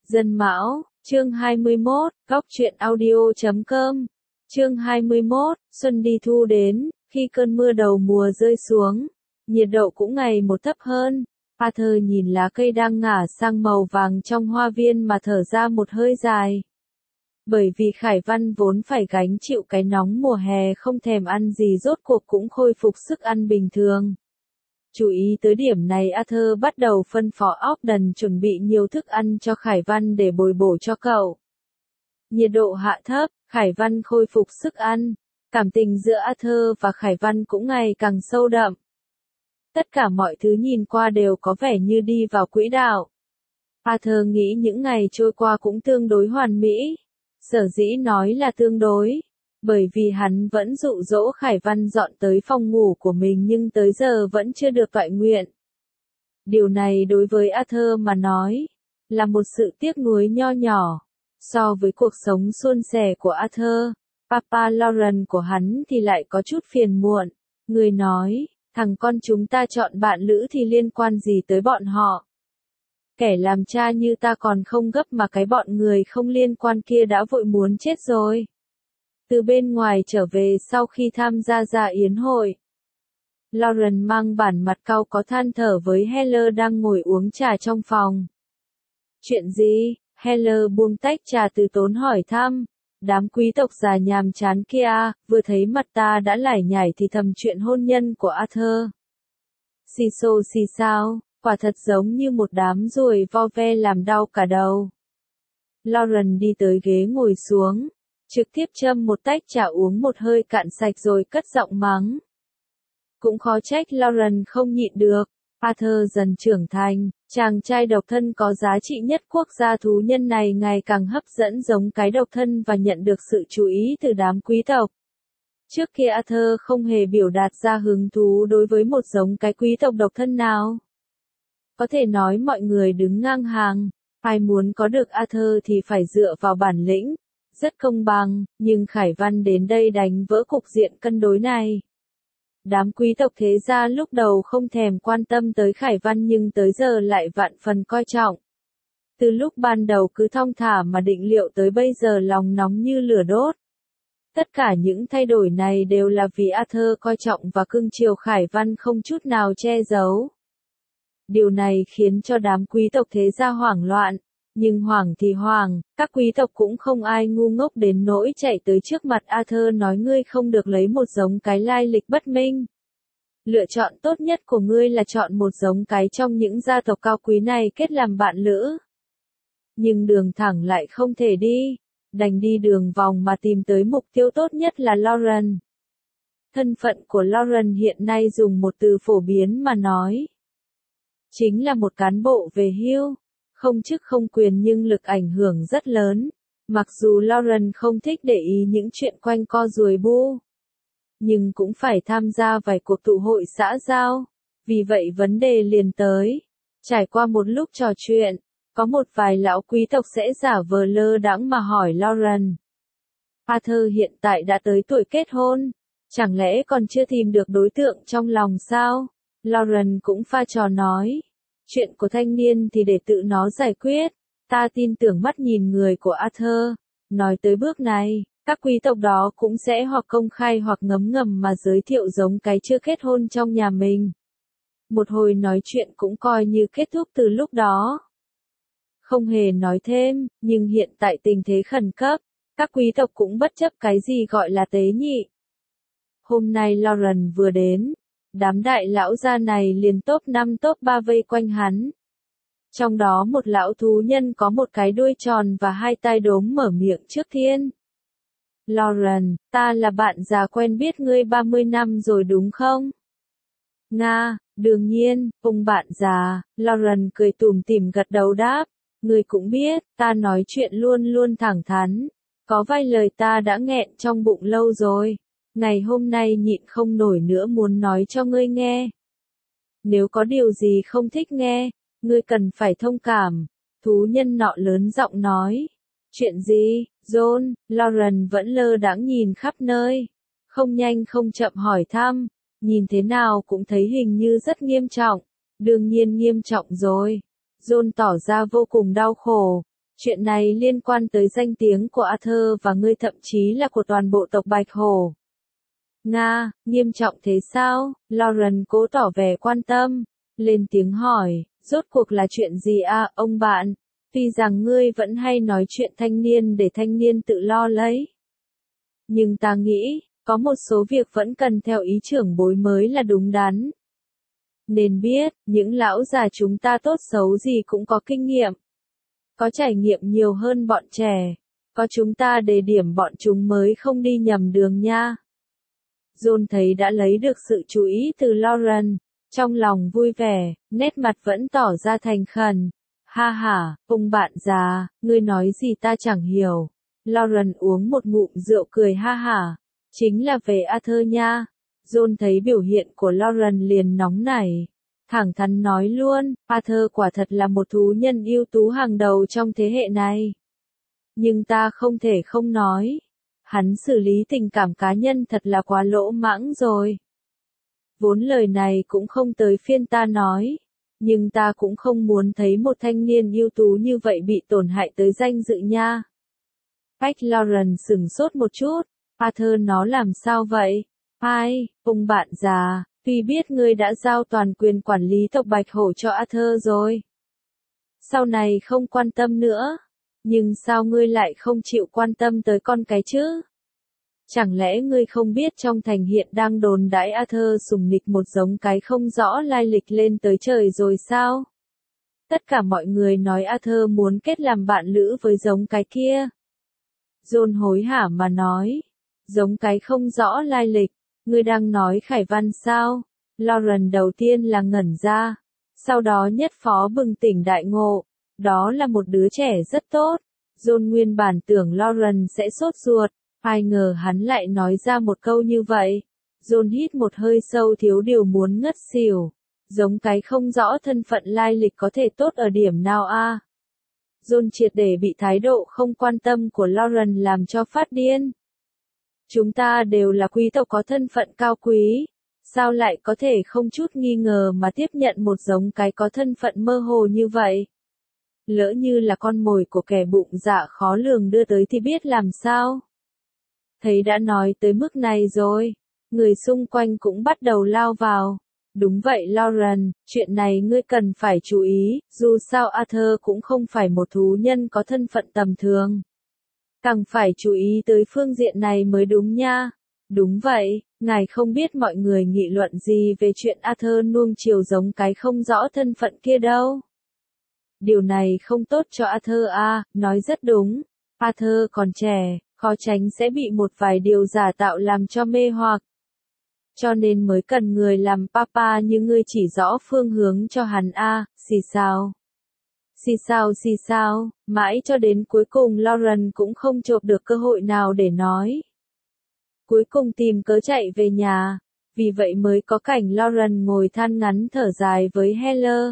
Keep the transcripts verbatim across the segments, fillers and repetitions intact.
Dân Mão, chương hai mươi mốt, góc truyện audio chấm com. Chương hai mươi mốt, xuân đi thu đến, khi cơn mưa đầu mùa rơi xuống, nhiệt độ cũng ngày một thấp hơn. Arthur nhìn lá cây đang ngả sang màu vàng trong hoa viên mà thở ra một hơi dài. Bởi vì Khải Văn vốn phải gánh chịu cái nóng mùa hè không thèm ăn gì rốt cuộc cũng khôi phục sức ăn bình thường. Chú ý tới điểm này, Arthur bắt đầu phân phó Ogden chuẩn bị nhiều thức ăn cho Khải Văn để bồi bổ cho cậu. Nhiệt độ hạ thấp, Khải Văn khôi phục sức ăn. Cảm tình giữa Arthur và Khải Văn cũng ngày càng sâu đậm. Tất cả mọi thứ nhìn qua đều có vẻ như đi vào quỹ đạo. Arthur nghĩ những ngày trôi qua cũng tương đối hoàn mỹ. Sở dĩ nói là tương đối, bởi vì hắn vẫn dụ dỗ Khải Văn dọn tới phòng ngủ của mình nhưng tới giờ vẫn chưa được toại nguyện. Điều này đối với Arthur mà nói, là một sự tiếc nuối nho nhỏ. So với cuộc sống suôn sẻ của Arthur, Papa Lauren của hắn thì lại có chút phiền muộn. Người nói, thằng con chúng ta chọn bạn lữ thì liên quan gì tới bọn họ. Kẻ làm cha như ta còn không gấp mà cái bọn người không liên quan kia đã vội muốn chết rồi. Từ bên ngoài trở về sau khi tham gia dạ yến hội, Lauren mang bản mặt cau có than thở với Heather đang ngồi uống trà trong phòng. Chuyện gì? Heather buông tách trà từ tốn hỏi thăm. Đám quý tộc già nhàm chán kia, vừa thấy mặt ta đã lải nhải thì thầm chuyện hôn nhân của Arthur. Xì xô xì sao, quả thật giống như một đám ruồi vo ve làm đau cả đầu. Lauren đi tới ghế ngồi xuống, trực tiếp châm một tách trà uống một hơi cạn sạch rồi cất giọng mắng. Cũng khó trách Lauren không nhịn được. Arthur dần trưởng thành, chàng trai độc thân có giá trị nhất quốc gia thú nhân này ngày càng hấp dẫn giống cái độc thân và nhận được sự chú ý từ đám quý tộc. Trước kia Arthur không hề biểu đạt ra hứng thú đối với một giống cái quý tộc độc thân nào. Có thể nói mọi người đứng ngang hàng, ai muốn có được Arthur thì phải dựa vào bản lĩnh, rất công bằng, nhưng Khải Văn đến đây đánh vỡ cục diện cân đối này. Đám quý tộc thế gia lúc đầu không thèm quan tâm tới Khải Văn nhưng tới giờ lại vạn phần coi trọng. Từ lúc ban đầu cứ thong thả mà định liệu tới bây giờ lòng nóng như lửa đốt. Tất cả những thay đổi này đều là vì Arthur coi trọng và cưng chiều Khải Văn không chút nào che giấu. Điều này khiến cho đám quý tộc thế gia hoảng loạn. Nhưng hoảng thì hoảng, các quý tộc cũng không ai ngu ngốc đến nỗi chạy tới trước mặt Arthur nói ngươi không được lấy một giống cái lai lịch bất minh. Lựa chọn tốt nhất của ngươi là chọn một giống cái trong những gia tộc cao quý này kết làm bạn lữ. Nhưng đường thẳng lại không thể đi, đành đi đường vòng mà tìm tới mục tiêu tốt nhất là Lauren. Thân phận của Lauren hiện nay dùng một từ phổ biến mà nói, chính là một cán bộ về hưu. Không chức không quyền nhưng lực ảnh hưởng rất lớn. Mặc dù Lauren không thích để ý những chuyện quanh co ruồi bu, nhưng cũng phải tham gia vài cuộc tụ hội xã giao. Vì vậy vấn đề liền tới. Trải qua một lúc trò chuyện, có một vài lão quý tộc sẽ giả vờ lơ đãng mà hỏi Lauren. Arthur hiện tại đã tới tuổi kết hôn, chẳng lẽ còn chưa tìm được đối tượng trong lòng sao? Lauren cũng pha trò nói. Chuyện của thanh niên thì để tự nó giải quyết, ta tin tưởng mắt nhìn người của Arthur. Nói tới bước này, các quý tộc đó cũng sẽ hoặc công khai hoặc ngấm ngầm mà giới thiệu giống cái chưa kết hôn trong nhà mình. Một hồi nói chuyện cũng coi như kết thúc từ lúc đó. Không hề nói thêm, nhưng hiện tại tình thế khẩn cấp, các quý tộc cũng bất chấp cái gì gọi là tế nhị. Hôm nay Lauren vừa đến. Đám đại lão gia này liền top năm top ba vây quanh hắn. Trong đó một lão thú nhân có một cái đuôi tròn và hai tai đốm mở miệng trước tiên. Lauren, ta là bạn già quen biết ngươi ba mươi năm rồi đúng không? Nga, đương nhiên, ông bạn già. Lauren cười tủm tỉm gật đầu đáp. Ngươi cũng biết, ta nói chuyện luôn luôn thẳng thắn. Có vài lời ta đã nghẹn trong bụng lâu rồi. Ngày hôm nay nhịn không nổi nữa muốn nói cho ngươi nghe. Nếu có điều gì không thích nghe, ngươi cần phải thông cảm. Thú nhân nọ lớn giọng nói. Chuyện gì, John? Lauren vẫn lơ đãng nhìn khắp nơi. Không nhanh không chậm hỏi thăm. Nhìn thế nào cũng thấy hình như rất nghiêm trọng. Đương nhiên nghiêm trọng rồi. John tỏ ra vô cùng đau khổ. Chuyện này liên quan tới danh tiếng của Arthur và ngươi, thậm chí là của toàn bộ tộc Bạch Hổ. Nga, nghiêm trọng thế sao? Lauren cố tỏ vẻ quan tâm, lên tiếng hỏi, rốt cuộc là chuyện gì à, ông bạn? Tuy rằng ngươi vẫn hay nói chuyện thanh niên để thanh niên tự lo lấy. Nhưng ta nghĩ, có một số việc vẫn cần theo ý trưởng bối mới là đúng đắn. Nên biết, những lão già chúng ta tốt xấu gì cũng có kinh nghiệm. Có trải nghiệm nhiều hơn bọn trẻ. Có chúng ta đề điểm bọn chúng mới không đi nhầm đường nha. John thấy đã lấy được sự chú ý từ Lauren. Trong lòng vui vẻ, nét mặt vẫn tỏ ra thành khẩn. Ha ha, ông bạn già, ngươi nói gì ta chẳng hiểu. Lauren uống một ngụm rượu cười ha ha. Chính là về Arthur nha. John thấy biểu hiện của Lauren liền nóng nảy. Thẳng thắn nói luôn, Arthur quả thật là một thú nhân ưu tú hàng đầu trong thế hệ này. Nhưng ta không thể không nói. Hắn xử lý tình cảm cá nhân thật là quá lỗ mãng rồi. Vốn lời này cũng không tới phiên ta nói. Nhưng ta cũng không muốn thấy một thanh niên ưu tú như vậy bị tổn hại tới danh dự nha. Bách Lauren sửng sốt một chút. Arthur nó làm sao vậy? Ai, ông bạn già, tuy biết ngươi đã giao toàn quyền quản lý tộc Bạch Hổ cho Arthur rồi. Sau này không quan tâm nữa. Nhưng sao ngươi lại không chịu quan tâm tới con cái chứ? Chẳng lẽ ngươi không biết trong thành hiện đang đồn đãi Arthur sủng nịch một giống cái không rõ lai lịch lên tới trời rồi sao? Tất cả mọi người nói Arthur muốn kết làm bạn lữ với giống cái kia. John hối hả mà nói. Giống cái không rõ lai lịch. Ngươi đang nói Khải Văn sao? Lauren đầu tiên là ngẩn ra. Sau đó nhất phó bừng tỉnh đại ngộ. Đó là một đứa trẻ rất tốt. John nguyên bản tưởng Lauren sẽ sốt ruột. Ai ngờ hắn lại nói ra một câu như vậy. John hít một hơi sâu thiếu điều muốn ngất xỉu. Giống cái không rõ thân phận lai lịch có thể tốt ở điểm nào a? À? John triệt để bị thái độ không quan tâm của Lauren làm cho phát điên. Chúng ta đều là quý tộc có thân phận cao quý. Sao lại có thể không chút nghi ngờ mà tiếp nhận một giống cái có thân phận mơ hồ như vậy? Lỡ như là con mồi của kẻ bụng dạ khó lường đưa tới thì biết làm sao? Thấy đã nói tới mức này rồi. Người xung quanh cũng bắt đầu lao vào. Đúng vậy Lauren, chuyện này ngươi cần phải chú ý, dù sao Arthur cũng không phải một thú nhân có thân phận tầm thường. Càng phải chú ý tới phương diện này mới đúng nha. Đúng vậy, ngài không biết mọi người nghị luận gì về chuyện Arthur nuông chiều giống cái không rõ thân phận kia đâu. Điều này không tốt cho Arthur à, nói rất đúng. Arthur còn trẻ, khó tránh sẽ bị một vài điều giả tạo làm cho mê hoặc. Cho nên mới cần người làm papa như ngươi chỉ rõ phương hướng cho hắn a, à, xì sao. Xì sao xì sao, mãi cho đến cuối cùng Lauren cũng không chộp được cơ hội nào để nói. Cuối cùng tìm cớ chạy về nhà, vì vậy mới có cảnh Lauren ngồi than ngắn thở dài với Heather.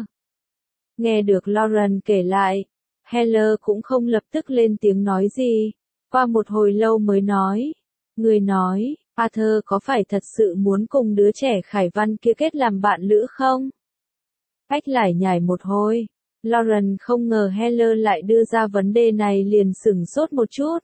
Nghe được Lauren kể lại, Heather cũng không lập tức lên tiếng nói gì, qua một hồi lâu mới nói. Người nói, Arthur có phải thật sự muốn cùng đứa trẻ Khải Văn kia kết làm bạn lữ không? Bách lải nhải một hồi. Lauren không ngờ Heather lại đưa ra vấn đề này liền sửng sốt một chút.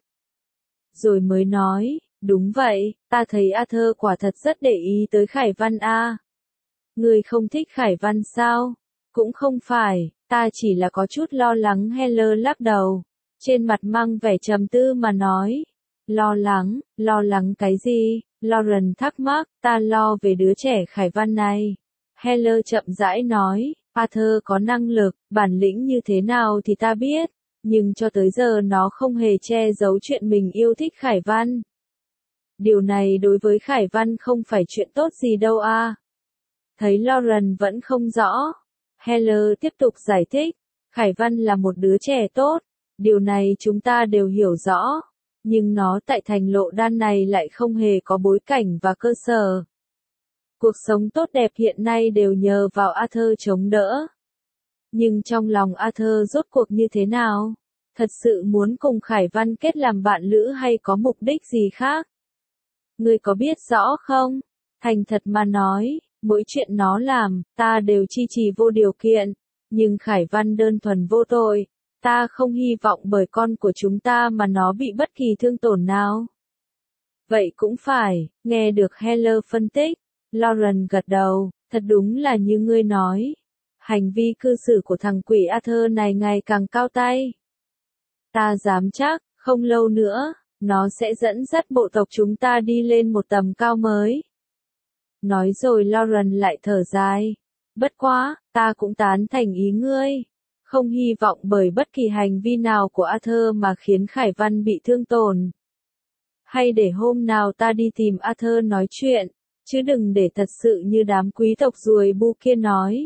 Rồi mới nói, đúng vậy, ta thấy Arthur quả thật rất để ý tới Khải Văn a. À. Người không thích Khải Văn sao? Cũng không phải, ta chỉ là có chút lo lắng. Heather lắc đầu. Trên mặt mang vẻ trầm tư mà nói. Lo lắng, lo lắng cái gì? Lauren thắc mắc, ta lo về đứa trẻ Khải Văn này. Heather chậm rãi nói, Arthur có năng lực, bản lĩnh như thế nào thì ta biết, nhưng cho tới giờ nó không hề che giấu chuyện mình yêu thích Khải Văn. Điều này đối với Khải Văn không phải chuyện tốt gì đâu a. À. Thấy Lauren vẫn không rõ, Heather tiếp tục giải thích, Khải Văn là một đứa trẻ tốt, điều này chúng ta đều hiểu rõ. Nhưng nó tại thành lộ đan này lại không hề có bối cảnh và cơ sở. Cuộc sống tốt đẹp hiện nay đều nhờ vào Arthur chống đỡ. Nhưng trong lòng Arthur rốt cuộc như thế nào? Thật sự muốn cùng Khải Văn kết làm bạn lữ hay có mục đích gì khác? Ngươi có biết rõ không? Thành thật mà nói, mỗi chuyện nó làm, ta đều chi trì vô điều kiện. Nhưng Khải Văn đơn thuần vô tội. Ta không hy vọng bởi con của chúng ta mà nó bị bất kỳ thương tổn nào. Vậy cũng phải, nghe được Heller phân tích. Lauren gật đầu, thật đúng là như ngươi nói. Hành vi cư xử của thằng quỷ Arthur này ngày càng cao tay. Ta dám chắc, không lâu nữa, nó sẽ dẫn dắt bộ tộc chúng ta đi lên một tầm cao mới. Nói rồi Lauren lại thở dài. Bất quá, ta cũng tán thành ý ngươi. Không hy vọng bởi bất kỳ hành vi nào của Arthur mà khiến Khải Văn bị thương tổn. Hay để hôm nào ta đi tìm Arthur nói chuyện, chứ đừng để thật sự như đám quý tộc ruồi bu kia nói.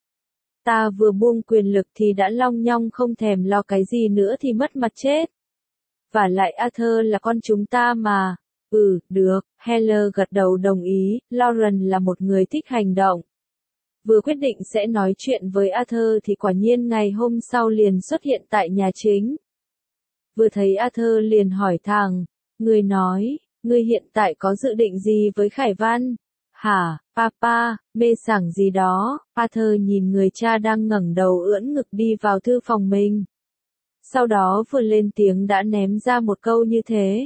Ta vừa buông quyền lực thì đã long nhong không thèm lo cái gì nữa thì mất mặt chết. Và lại Arthur là con chúng ta mà. Ừ, được, Heller gật đầu đồng ý, Lauren là một người thích hành động. Vừa quyết định sẽ nói chuyện với Arthur thì quả nhiên ngày hôm sau liền xuất hiện tại nhà chính. Vừa thấy Arthur liền hỏi thẳng, người nói, ngươi hiện tại có dự định gì với Khải Văn? Hả, papa, mê sảng gì đó? Arthur nhìn người cha đang ngẩng đầu ưỡn ngực đi vào thư phòng mình. Sau đó vừa lên tiếng đã ném ra một câu như thế.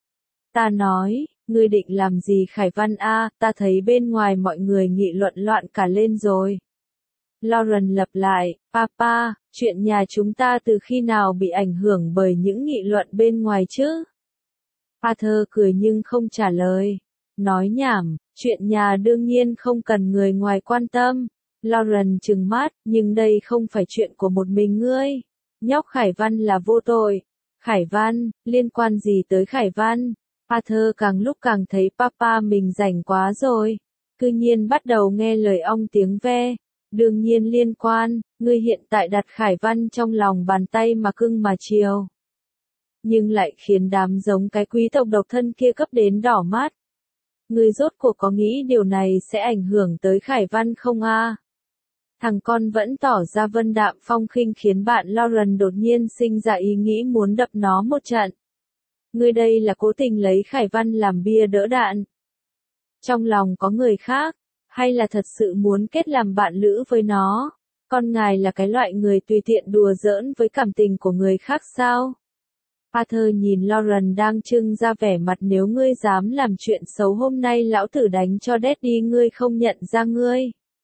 Ta nói, ngươi định làm gì Khải Văn a? Ta thấy bên ngoài mọi người nghị luận loạn cả lên rồi. Lauren lặp lại, papa, chuyện nhà chúng ta từ khi nào bị ảnh hưởng bởi những nghị luận bên ngoài chứ? Arthur cười nhưng không trả lời. Nói nhảm, chuyện nhà đương nhiên không cần người ngoài quan tâm. Lauren trừng mắt, nhưng đây không phải chuyện của một mình ngươi. Nhóc Khải Văn là vô tội. Khải Văn, liên quan gì tới Khải Văn? Arthur càng lúc càng thấy papa mình rảnh quá rồi. Cư nhiên bắt đầu nghe lời ong tiếng ve. Đương nhiên liên quan, ngươi hiện tại đặt Khải Văn trong lòng bàn tay mà cưng mà chiều. Nhưng lại khiến đám giống cái quý tộc độc thân kia cấp đến đỏ mắt. Ngươi rốt cuộc có nghĩ điều này sẽ ảnh hưởng tới Khải Văn không a? Thằng con vẫn tỏ ra vân đạm phong khinh khiến bạn Lauren đột nhiên sinh ra ý nghĩ muốn đập nó một trận. Ngươi đây là cố tình lấy Khải Văn làm bia đỡ đạn. Trong lòng có người khác, hay là thật sự muốn kết làm bạn lữ với nó? Con ngài là cái loại người tùy tiện đùa giỡn với cảm tình của người khác sao? Arthur nhìn Lauren đang trưng ra vẻ mặt nếu ngươi dám làm chuyện xấu hôm nay lão tử đánh cho Daddy ngươi không nhận ra ngươi.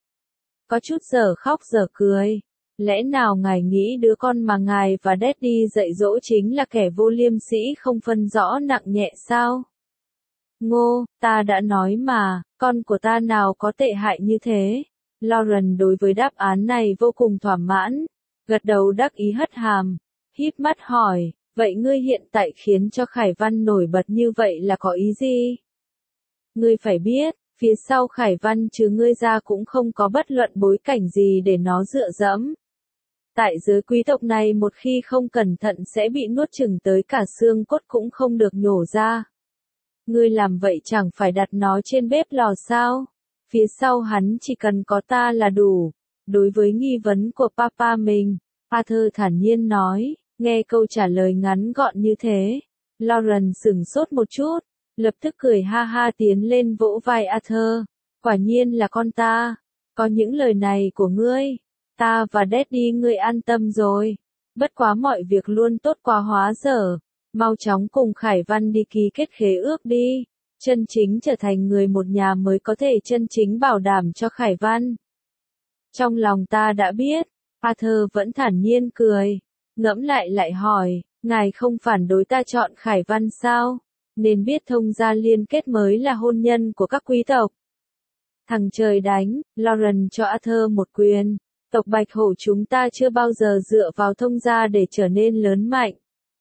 Có chút giờ khóc giờ cười. Lẽ nào ngài nghĩ đứa con mà ngài và Daddy dạy dỗ chính là kẻ vô liêm sỉ không phân rõ nặng nhẹ sao? Ngô, ta đã nói mà, con của ta nào có tệ hại như thế. Lauren đối với đáp án này vô cùng thỏa mãn. Gật đầu đắc ý hất hàm. Híp mắt hỏi, vậy ngươi hiện tại khiến cho Khải Văn nổi bật như vậy là có ý gì? Ngươi phải biết, phía sau Khải Văn chứ ngươi ra cũng không có bất luận bối cảnh gì để nó dựa dẫm. Tại giới quý tộc này một khi không cẩn thận sẽ bị nuốt chửng tới cả xương cốt cũng không được nhổ ra. Ngươi làm vậy chẳng phải đặt nó trên bếp lò sao? Phía sau hắn chỉ cần có ta là đủ. Đối với nghi vấn của papa mình, Arthur thản nhiên nói, nghe câu trả lời ngắn gọn như thế. Lauren sửng sốt một chút, lập tức cười ha ha tiến lên vỗ vai Arthur. Quả nhiên là con ta. Có những lời này của ngươi. Ta và Daddy ngươi an tâm rồi. Bất quá mọi việc luôn tốt quá hóa dở. Mau chóng cùng Khải Văn đi ký kết khế ước đi. Chân chính trở thành người một nhà mới có thể chân chính bảo đảm cho Khải Văn. Trong lòng ta đã biết. Arthur vẫn thản nhiên cười. Ngẫm lại lại hỏi, ngài không phản đối ta chọn Khải Văn sao? Nên biết thông gia liên kết mới là hôn nhân của các quý tộc. Thằng trời đánh, Lauren cho Arthur một quyền. Tộc Bạch Hổ chúng ta chưa bao giờ dựa vào thông gia để trở nên lớn mạnh.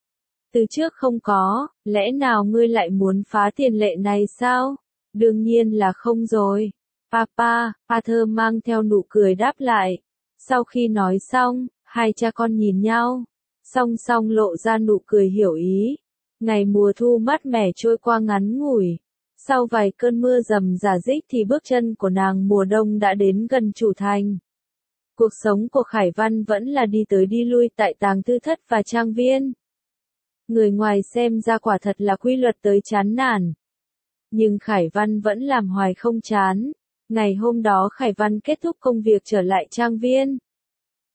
Từ trước không có, lẽ nào ngươi lại muốn phá tiền lệ này sao? Đương nhiên là không rồi. Papa, Arthur mang theo nụ cười đáp lại. Sau khi nói xong, hai cha con nhìn nhau, song song lộ ra nụ cười hiểu ý. Ngày mùa thu mát mẻ trôi qua ngắn ngủi. Sau vài cơn mưa rầm rả rích thì bước chân của nàng mùa đông đã đến gần chủ thành. Cuộc sống của Khải Văn vẫn là đi tới đi lui tại tàng thư thất và trang viên. Người ngoài xem ra quả thật là quy luật tới chán nản. Nhưng Khải Văn vẫn làm hoài không chán. Ngày hôm đó Khải Văn kết thúc công việc trở lại trang viên.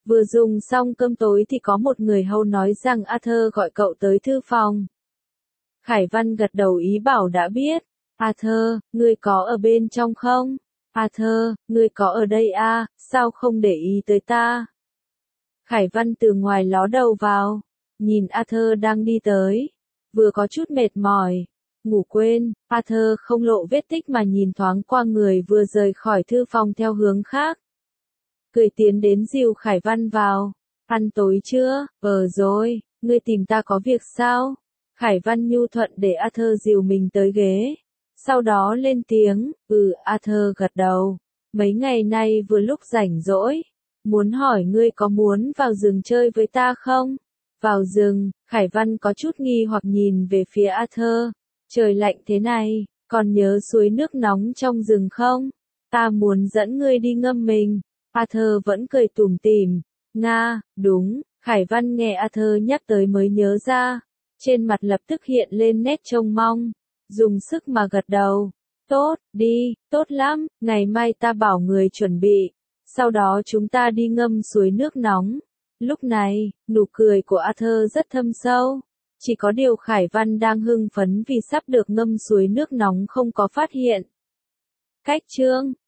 Vừa dùng xong cơm tối thì có một người hầu nói rằng Arthur gọi cậu tới thư phòng. Khải Văn gật đầu ý bảo đã biết. Arthur, ngươi có ở bên trong không? Arthur, ngươi có ở đây à, sao không để ý tới ta? Khải Văn từ ngoài ló đầu vào, nhìn Arthur đang đi tới, vừa có chút mệt mỏi, ngủ quên, Arthur không lộ vết tích mà nhìn thoáng qua người vừa rời khỏi thư phòng theo hướng khác. Cười tiến đến dìu Khải Văn vào, ăn tối chưa? Ờ rồi, ngươi tìm ta có việc sao? Khải Văn nhu thuận để Arthur dìu mình tới ghế, sau đó lên tiếng, ừ, Arthur gật đầu, mấy ngày nay vừa lúc rảnh rỗi, muốn hỏi ngươi có muốn vào rừng chơi với ta không? Vào rừng, Khải Văn có chút nghi hoặc nhìn về phía Arthur, trời lạnh thế này, còn nhớ suối nước nóng trong rừng không? Ta muốn dẫn ngươi đi ngâm mình. Arthur vẫn cười tủm tỉm, Nga, đúng, Khải Văn nghe Arthur nhắc tới mới nhớ ra, trên mặt lập tức hiện lên nét trông mong, dùng sức mà gật đầu, tốt, đi, tốt lắm, ngày mai ta bảo người chuẩn bị, sau đó chúng ta đi ngâm suối nước nóng. Lúc này, nụ cười của Arthur rất thâm sâu, chỉ có điều Khải Văn đang hưng phấn vì sắp được ngâm suối nước nóng không có phát hiện. Cách chương